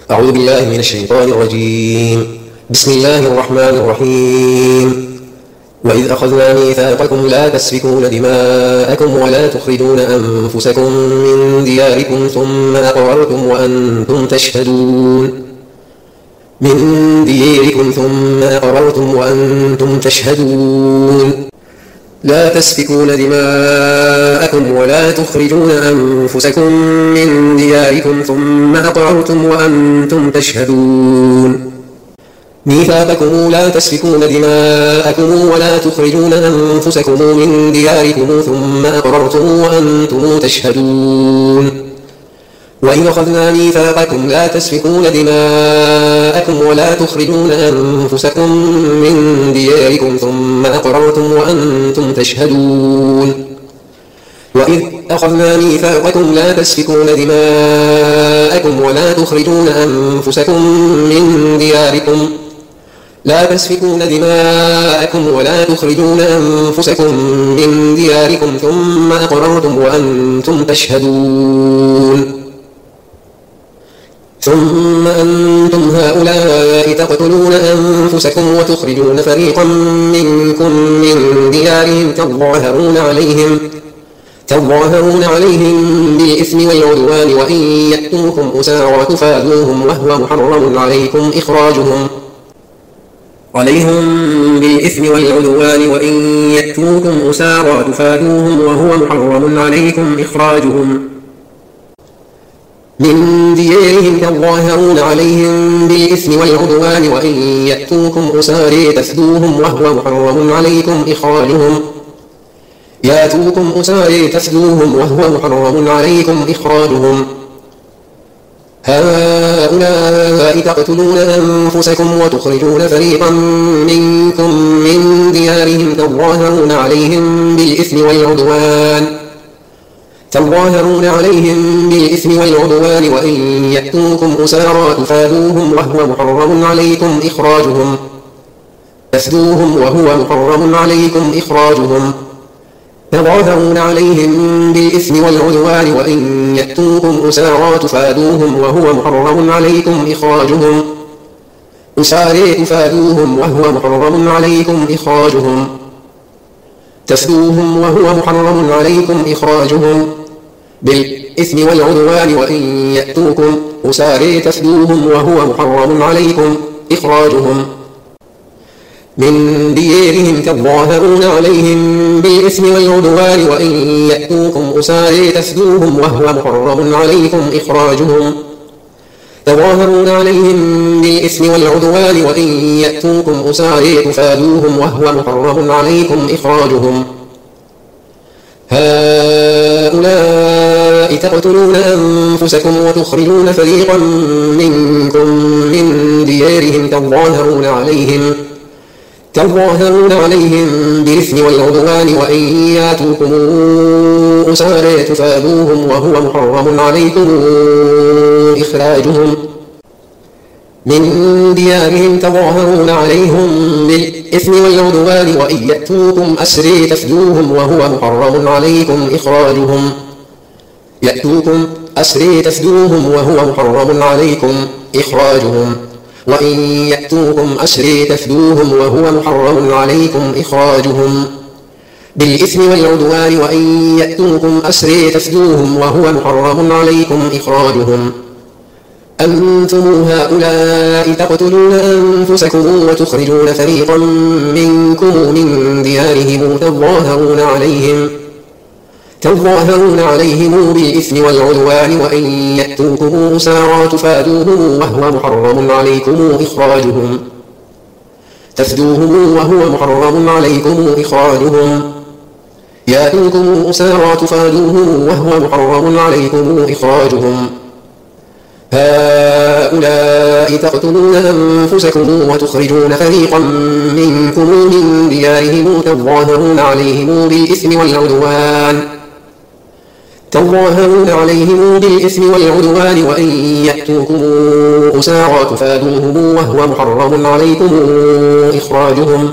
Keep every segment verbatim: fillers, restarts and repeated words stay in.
أعوذ بالله من الشيطان الرجيم. بسم الله الرحمن الرحيم. وإذ أخذنا ميثاقكم لا تسفكون دماءكم ولا تخرجون أنفسكم من دياركم ثم أقررتم وأنتم تشهدون من دياركم ثم أقررتم وأنتم تشهدون لا تسفكون دماءكم ولا تخرجون أنفسكم من دياركم ثم أقررتم وأنتم تشهدون ميثاقكم لا تسفكون دماءكم ولا تخرجون أنفسكم من دياركم ثم أقررتم وأنتم تشهدون وإذ أخذنا ميثاقكم لا تسفكون دماءكم ولا تخرجون أنفسكم من دياركم ثم أقررتم وأنتم تشهدون وإذ أخذنا ميثاقكم لا تسفكون دماءكم ولا تخرجون أنفسكم من دياركم لا تسفكون دماءكم ولا تخرجون أنفسكم من دياركم ثم أقررتم وأنتم تشهدون ثم أنتم هؤلاء تقتلون أنفسكم وتخرجون فريقا منكم من ديارهم تظاهرون عليهم تظاهرون عليهم بالإثم والعدوان وإن يأتوكم أسارى تفادوهم وهو محرم عليكم إخراجهم عليهم بالإثم والعدوان وإن يأتوكم أسارى تفادوهم وهو محرم عليكم إخراجهم من ديارهم تظاهرون عليهم بالإثم والعدوان وإن يأتوكم أسارى تفدوهم وهو محرم عليكم إخراجهم يأتوكم أسارى تفدوهم وهو محرم عليكم إخراجهم هؤلاء تقتلون أنفسكم وتخرجون فريقا منكم من ديارهم تظاهرون عليهم بالإثم والعدوان تظاهرون عليهم بالإثم والعدوان وإن يأتوكم أسارى تفادوهم وهو محرم عليكم إخراجهم تفدوهم وهو محرم عليكم إخراجهم تظاهرون عليهم بالإثم والعدوان وإن يأتوكم أسارى تفادوهم وهو محرم عليكم إخراجهم أسارى تفادوهم وهو محرم عليكم إخراجهم تفدوهم وهو محرم عليكم إخراجهم بالإثم والعدوان وإن يأتوكم أسارى تفدوهم وهو محرم عليكم إخراجهم من ديارهم تظاهرون عليهم بالإثم والعدوان وإن يأتوكم أسارى تفدوهم وهو محرم عليكم إخراجهم تظاهرون عليهم بالإثم والعدوان وإن يأتوكم أسارى تفادوهم وهو محرم عليكم إخراجهم هؤلاء تقتلون أنفسكم وتخرجون فريقا منكم من ديارهم تظاهرون عليهم تظاهرون عليهم بالإثم والعدوان وإن يأتوكم أسارى تفادوهم وهو محرم عليكم إخراجهم من ديارهم تظاهرون عليهم بالإثم والعدوان وإن يأتوكم أسرى تفدوهم وهو محرم عليكم إخراجهم يأتوكم أسرى تفدوهم وهو محرم عليكم إخراجهم وإن يأتوكم أسرى تفدوهم وهو محرم عليكم إخراجهم بالإثم والعدوان وإن يأتوكم أسرى تفدوهم وهو محرم عليكم إخراجهم أنتم هؤلاء تقتلون أنفسكم وتخرجون فريقا منكم من ديارهم تظاهرون عليهم تظاهرون عليهم بالإثم والعدوان وإن يأتوكم أسارى تفادوهم وهو محرم عليكم إخراجهم تفدوهم وهو محرم عليكم إخراجهم يأتوكم أسارى تفادوهم وهو محرم عليكم إخراجهم هؤلاء تقتلون أنفسكم وتخرجون فريقا منكم من ديارهم تظاهرون عليهم بالإثم والعدوان تظاهرون عليهم بالإثم والعدوان وإن يأتوكم أسارى تفادوهم وهو محرم عليكم إخراجهم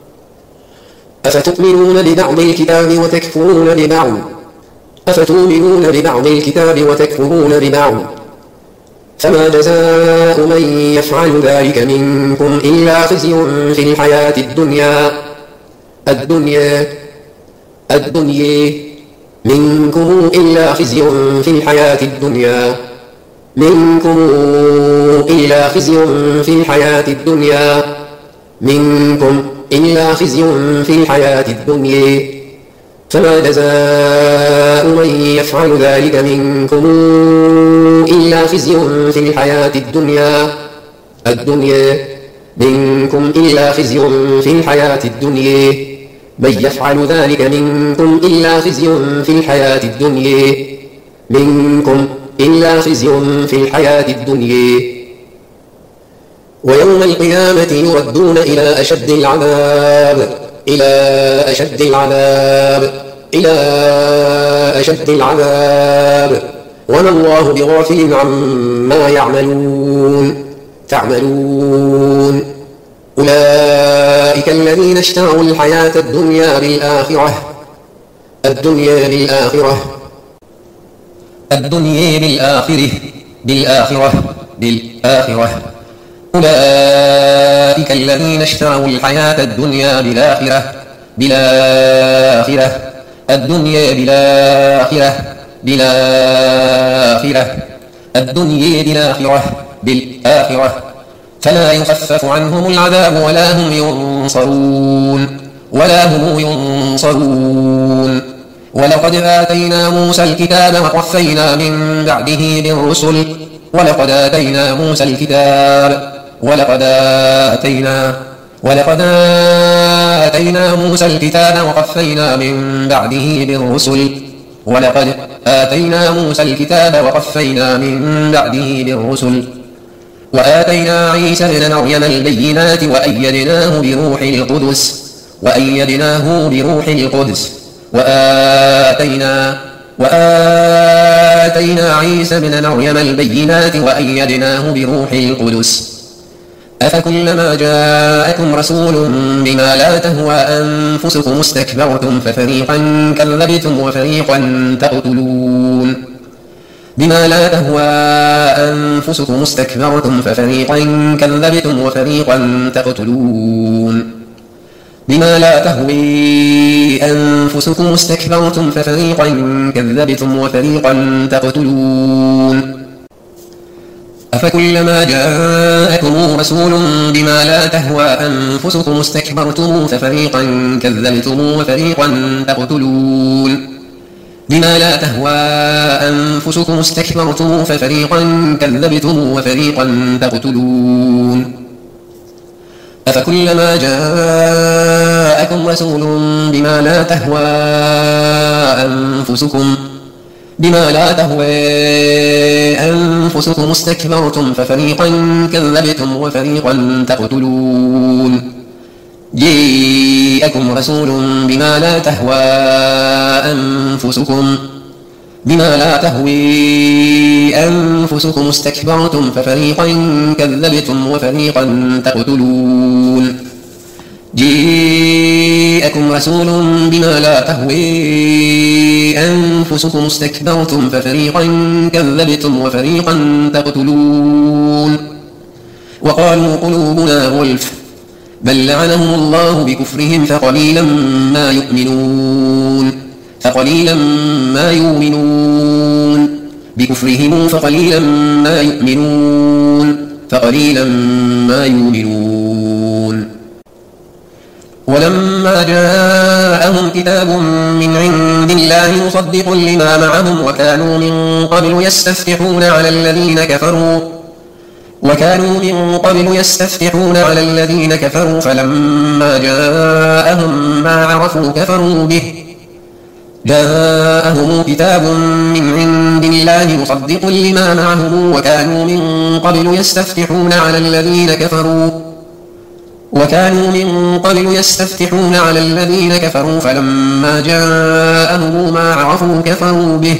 أفتؤمنون ببعض الكتاب وتكفرون ببعض أفتؤمنون ببعض الكتاب وتكفرون ببعض فما جزاء من يفعل ذلك منكم إلا خزي في الحياة الدنيا الدنيا الدنيا منكم إلا خزي في الحياة الدنيا منكم إلا خزي في الحياة الدنيا منكم إلا خزي في الحياة الدنيا فما جزاء من يفعل ذلك منكم إلا خزي في الحياة الدنيا الدنيا منكم إلا خزي في الحياة الدنيا من يفعل ذلك منكم إلا خزي في الحياة الدنيا منكم إلا خزي في الحياة الدنيا ويوم القيامة يردون إلى أشد العذاب إلى أشد العذاب إلى أشد العذاب وما الله بغافل عما يعملون تعملون أولئك الذين اشتروا الحياة الدنيا بالآخرة الدنيا بالآخرة الدنيا بالآخرة بالآخرة بالآخرة أولئك الذين اشتروا الحياة الدنيا بالآخرة بالآخرة الدنيا بالآخرة بالآخرة الدنيا بالآخرة بالآخرة فلا يخفف عنهم العذاب ولا هم ينصرون ولا هم ينصرون ولقد آتينا موسى الكتاب وقفينا من بعده بالرسل ولقد آتينا موسى الكتاب ولقد آتينا ولقد آتينا موسى الكتاب وقفينا من بعده بالرسل ولقد آتينا موسى الكتاب وقفينا من بعده بالرسل وآتينا عيسى ابن مريم البينات وأيدناه بروح القدس وأيدناه بروح القدس وآتينا وآتينا عيسى ابن مريم البينات وأيدناه بروح القدس أفكلما جاءكم رسول بما لا تهوى أنفسكم استكبرتم ففريقا كذبتم وفريقا تقتلون بما لا تهوى أنفسكم استكبرتم ففريقا كذبتم وفريقا تقتلون بما لا تهوي أنفسكم استكبرتم ففريقا كذبتم وفريقا تقتلون أفكلما جاءكم رسول بما لا تهوى أنفسكم استكبرتم ففريقا كذبتم وفريقا تقتلون بما لا تهوى أنفسكم استكبرتم ففريقا كذبتم وفريقا تقتلون أفكلما جاءكم رسول بما لا تهوى أنفسكم بما لا تهوى أنفسكم استكبرتم ففريقا كذبتم وفريقا تقتلون جاءكم رسول بما لا تهوى أنفسكم بما لا تهوي أنفسكم استكبرتم ففريقا كذبتم وفريقا تقتلون جاءكم رسول بما لا تهوي أنفسكم استكبرتم ففريقا كذبتم وفريقا تقتلون وقالوا قلوبنا غلف بل لعنهم الله بكفرهم فقليلا ما يؤمنون فقليلا ما يؤمنون بكفرهم فقليلا ما يؤمنون فقليلا ما يؤمنون ولما جاءهم كتاب من عند الله مصدق لما معهم وكانوا من قبل يستفتحون على الذين كفروا وكانوا من قبل يستفتحون على الذين كفروا فلما جاءهم ما عرفوا كفروا به جاءهم كتاب من عند الله مصدق لما معهم وكانوا من قبل يستفتحون على الذين كفروا وكانوا من قبل يستفتحون على الذين كفروا فلما جاءهم ما عرفوا كفروا به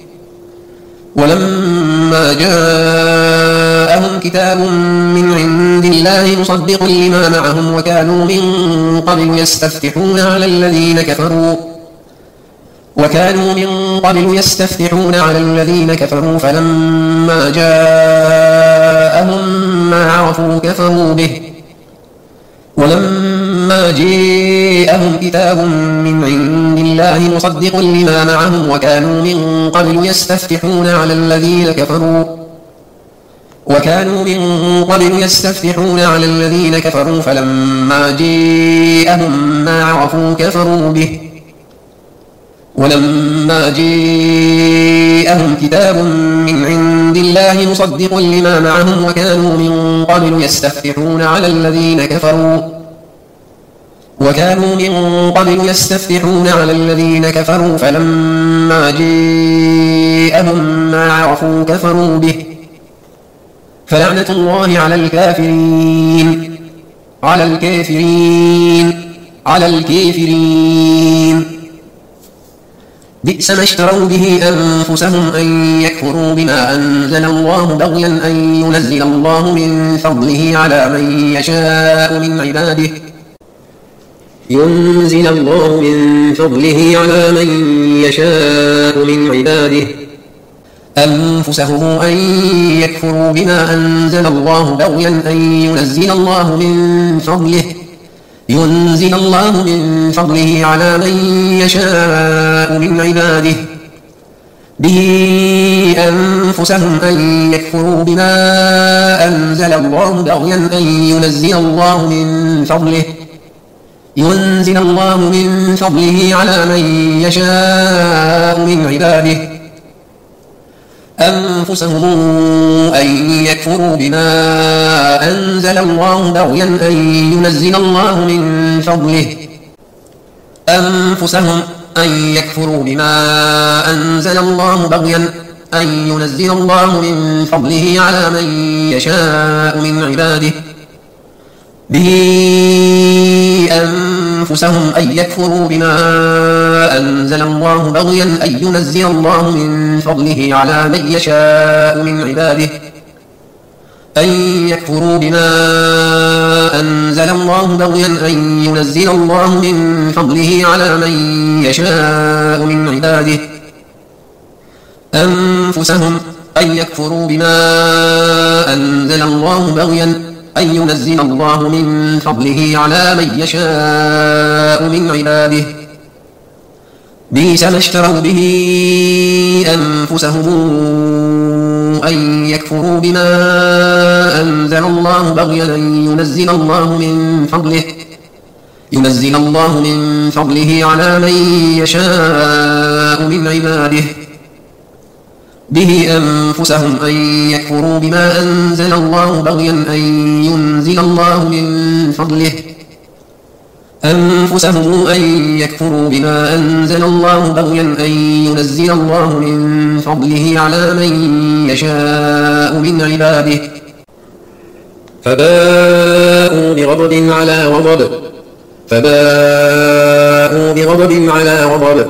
ولما جاءهم كتاب من عند الله مصدق لما معهم وكانوا من قبل يستفتحون على الذين كفروا وكانوا من قبل يستفتحون على الذين كفروا فلما جاءهم عرفوا كفروا به. ولما جاءهم كتاب من عند الله مصدق لما معهم وكانوا من قبل يستفتحون على الذين كفروا وكانوا من قبل يستفتحون على الذين كفروا فلما جاءهم ما عرفوا كفروا به. ولما جاءهم كتاب من عند الله مصدق لما معهم وكانوا من قبل يستفتحون على الذين كفروا وكانوا من قبل يستفتحون على الذين كفروا فلما جاءهم ما عرفوا كفروا به. فلعنة الله على الكافرين على الكافرين على الكافرين. بئس ما اشتروا به أنفسهم أن يكفروا بما أنزل الله بغيا أن ينزل الله من فضله على من يشاء من عباده ينزل الله من فضله على من يشاء من عباده أنفسهم أن يكفروا بما أنزل الله بغيا أن ينزل الله من فضله ينزل الله من فضله على من يشاء من عباده به أنفسهم أن يكفروا بما أنزل الله بغيا أن ينزل الله من فضله ينزل الله من فضله على من يشاء من عباده أنفسهم أن يكفروا بما أنزل الله بغيا أن ينزل الله من فضله أنفسهم أن يكفروا بما أنزل الله بغيا أن ينزل الله من فضله على من يشاء من عباده به أنفسهم أن يكفروا بما أنزل الله بغيا أن ينزل الله من فضله على من يشاء من عباده أن يكفروا بما أنزل الله بغيا أن ينزل الله من فضله على من يشاء من عباده أنفسهم أن يكفروا بما أنزل الله بغيا أن ينزل الله من فضله على من يشاء من عباده بئس ما اشتروا به أنفسهم أن يكفروا بما أنزل الله بغيا أن ينزل الله من فضله ينزل الله من فضله على من يشاء من عباده به أنفسهم أن يكفروا بما أنزل الله بغيا أن ينزل الله من فضله أنفسهم أن يكفروا بما أنزل الله بغيا أن ينزل الله من فضله على من يشاء من عباده فباءوا بغضب على غضب فباءوا بغضب على غضب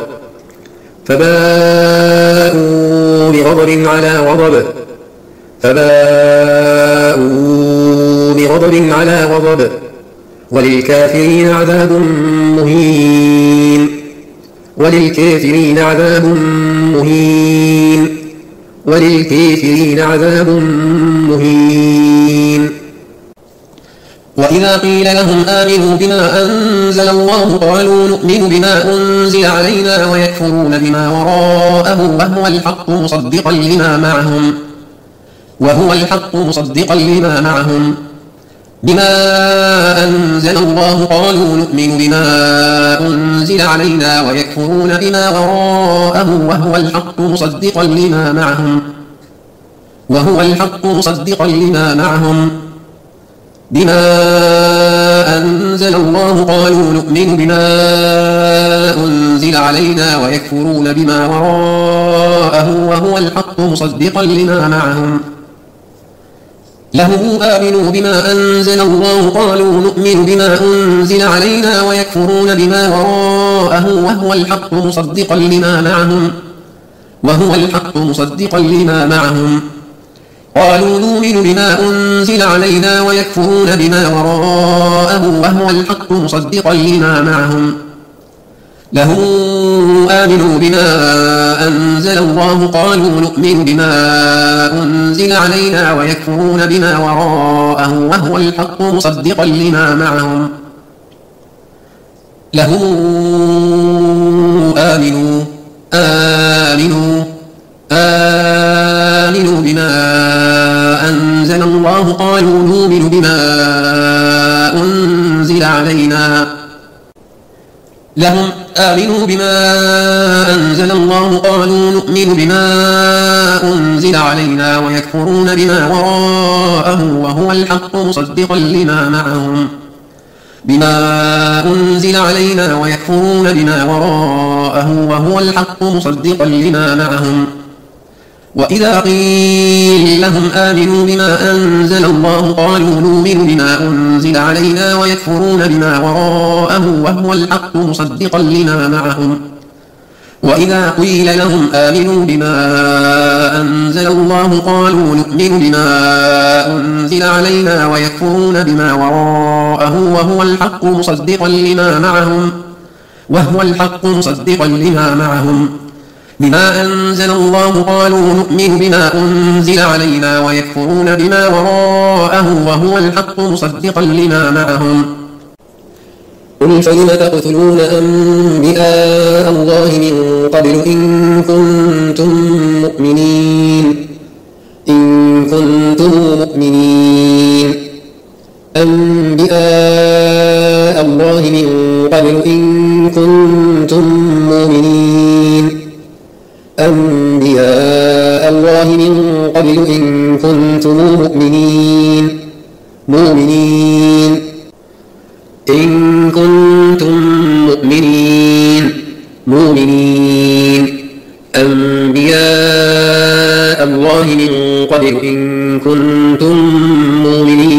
فباءوا بغضب على غضب فباءوا بغضب على غضب وللكافرين عذاب مهين وللكافرين عذاب مهين وللكافرين عذاب مهين. وإذا قيل لهم آمنوا بما أنزل الله قالوا نؤمن بما أنزل علينا ويكفرون بما وراءه وهو الحق مصدقا لما معهم وهو الحق مصدقا لما معهم بما أنزل الله قالوا نؤمن بما أنزل علينا ويكفرون بما وراءه وهو الحق مصدقا لما معهم وهو الحق مصدقا لما معهم بما أنزل الله قالوا نؤمن بما أنزل علينا ويكفرون بما وراءه وهو الحق مصدقا لما معهم له آمنوا بما أنزل الله قالوا نؤمن بما أنزل علينا ويكفرون بما وراءه وهو الحق مصدقا لما معهم وهو الحق مصدقا لما معهم قالوا نؤمن بما أنزل علينا ويكفرون بما وراءه وهو الحق مصدقا لما معهم لهم آمنوا بما أنزل الله قالوا نؤمن بما أنزل علينا ويكفرون بما وراءه وهو الحق مصدقا لما معهم لهم آمنوا آمنوا آمنوا بما أنزل الله قالوا نؤمن بما أنزل علينا لهم آمنوا بما أنزل الله قالوا نؤمن بما أنزل علينا ويكفرون بما وراءه وهو الحق مصدقا لما معهم بما أنزل علينا ويكفرون بما وراءه وهو الحق مصدقا لما معهم وإذا قيل لهم آمنوا بما أنزل الله قالوا نؤمن بما أنزل علينا ويكفرون بما وراءه وهو الحق مصدقا لما معهم وإذا قيل لهم آمنوا بما أنزل الله قالوا نؤمن بما أنزل علينا ويكفرون بما وراءه وهو الحق مصدقا لما معهم وهو الحق مصدقا لما معهم بما أنزل الله قالوا نؤمن بما أنزل علينا ويكفرون بما وراءه وهو الحق مصدقا لما معهم قل فلم تقتلون أنبياء الله من قبل إن كنتم مؤمنين إن كنتم مؤمنين أنبياء الله من قبل إن كنتم مؤمنين أنبياء الله من قبل إن كنتم مؤمنين مؤمنين إن كنتم مؤمنين مؤمنين أنبياء الله من قبل إن كنتم مؤمنين